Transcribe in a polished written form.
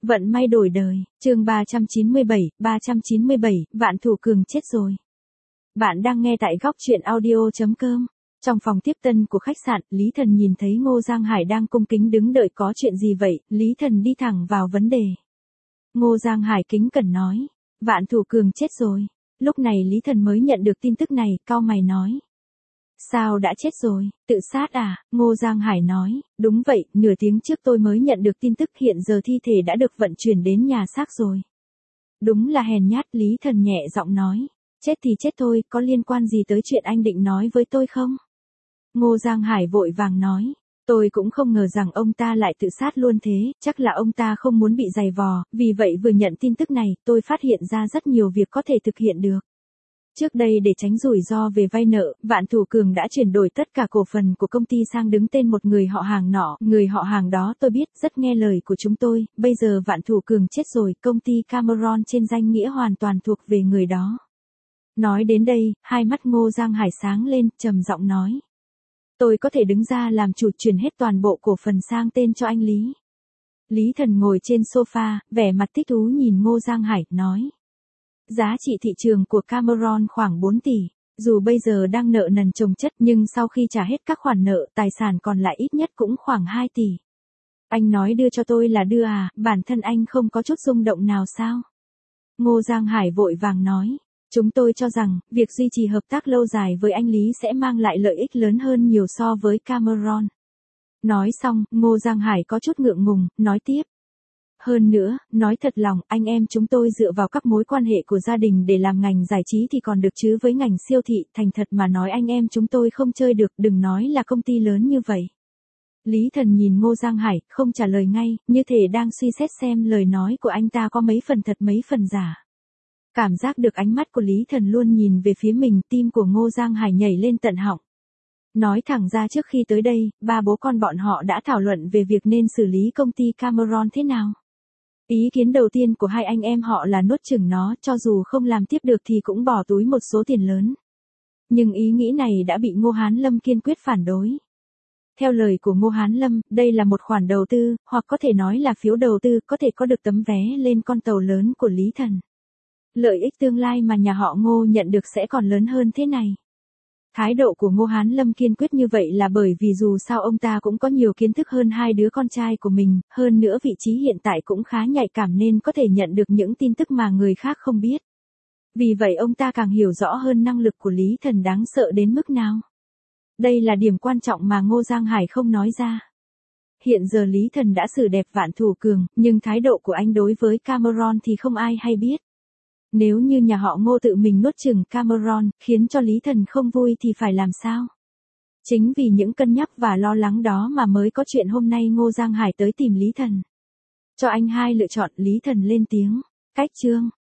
Vận may đổi đời, chương 397, Vạn Thủ Cường chết rồi. Bạn đang nghe tại góc truyện audio.com. Trong phòng tiếp tân của khách sạn, Lý Thần nhìn thấy Ngô Giang Hải đang cung kính đứng đợi. Có chuyện gì vậy? Lý Thần đi thẳng vào vấn đề. Ngô Giang Hải kính cẩn nói, Vạn Thủ Cường chết rồi. Lúc này Lý Thần mới nhận được tin tức này, cau mày nói. Sao đã chết rồi, tự sát à? Ngô Giang Hải nói, đúng vậy, nửa tiếng trước tôi mới nhận được tin tức, hiện giờ thi thể đã được vận chuyển đến nhà xác rồi. Đúng là hèn nhát, Lý Thần nhẹ giọng nói, chết thì chết thôi, có liên quan gì tới chuyện anh định nói với tôi không? Ngô Giang Hải vội vàng nói, tôi cũng không ngờ rằng ông ta lại tự sát luôn thế, chắc là ông ta không muốn bị giày vò, vì vậy vừa nhận tin tức này, tôi phát hiện ra rất nhiều việc có thể thực hiện được. Trước đây để tránh rủi ro về vay nợ, Vạn Thủ Cường đã chuyển đổi tất cả cổ phần của công ty sang đứng tên một người họ hàng nọ, người họ hàng đó tôi biết, rất nghe lời của chúng tôi, bây giờ Vạn Thủ Cường chết rồi, công ty Cameron trên danh nghĩa hoàn toàn thuộc về người đó. Nói đến đây, hai mắt Ngô Giang Hải sáng lên, trầm giọng nói. Tôi có thể đứng ra làm chủ, chuyển hết toàn bộ cổ phần sang tên cho anh Lý. Lý Thần ngồi trên sofa, vẻ mặt thích thú nhìn Ngô Giang Hải, nói. Giá trị thị trường của Cameron khoảng 4 tỷ. Dù bây giờ đang nợ nần chồng chất nhưng sau khi trả hết các khoản nợ, tài sản còn lại ít nhất cũng khoảng 2 tỷ. Anh nói đưa cho tôi là đưa à, bản thân anh không có chút rung động nào sao? Ngô Giang Hải vội vàng nói. Chúng tôi cho rằng, việc duy trì hợp tác lâu dài với anh Lý sẽ mang lại lợi ích lớn hơn nhiều so với Cameron. Nói xong, Ngô Giang Hải có chút ngượng ngùng, nói tiếp. Hơn nữa, nói thật lòng, anh em chúng tôi dựa vào các mối quan hệ của gia đình để làm ngành giải trí thì còn được chứ với ngành siêu thị, thành thật mà nói anh em chúng tôi không chơi được, đừng nói là công ty lớn như vậy. Lý Thần nhìn Ngô Giang Hải, không trả lời ngay, như thể đang suy xét xem lời nói của anh ta có mấy phần thật mấy phần giả. Cảm giác được ánh mắt của Lý Thần luôn nhìn về phía mình, tim của Ngô Giang Hải nhảy lên tận họng. Nói thẳng ra trước khi tới đây, ba bố con bọn họ đã thảo luận về việc nên xử lý công ty Cameron thế nào. Ý kiến đầu tiên của hai anh em họ là nuốt chửng nó, cho dù không làm tiếp được thì cũng bỏ túi một số tiền lớn. Nhưng ý nghĩ này đã bị Ngô Hán Lâm kiên quyết phản đối. Theo lời của Ngô Hán Lâm, đây là một khoản đầu tư, hoặc có thể nói là phiếu đầu tư, có thể có được tấm vé lên con tàu lớn của Lý Thần. Lợi ích tương lai mà nhà họ Ngô nhận được sẽ còn lớn hơn thế này. Thái độ của Ngô Hán Lâm kiên quyết như vậy là bởi vì dù sao ông ta cũng có nhiều kiến thức hơn hai đứa con trai của mình, hơn nữa vị trí hiện tại cũng khá nhạy cảm nên có thể nhận được những tin tức mà người khác không biết. Vì vậy ông ta càng hiểu rõ hơn năng lực của Lý Thần đáng sợ đến mức nào. Đây là điểm quan trọng mà Ngô Giang Hải không nói ra. Hiện giờ Lý Thần đã xử đẹp Vạn Thủ Cường, nhưng thái độ của anh đối với Cameron thì không ai hay biết. Nếu như nhà họ Ngô tự mình nuốt chửng Cameron, khiến cho Lý Thần không vui thì phải làm sao? Chính vì những cân nhắc và lo lắng đó mà mới có chuyện hôm nay Ngô Giang Hải tới tìm Lý Thần. Cho anh hai lựa chọn, Lý Thần lên tiếng. Cách chương.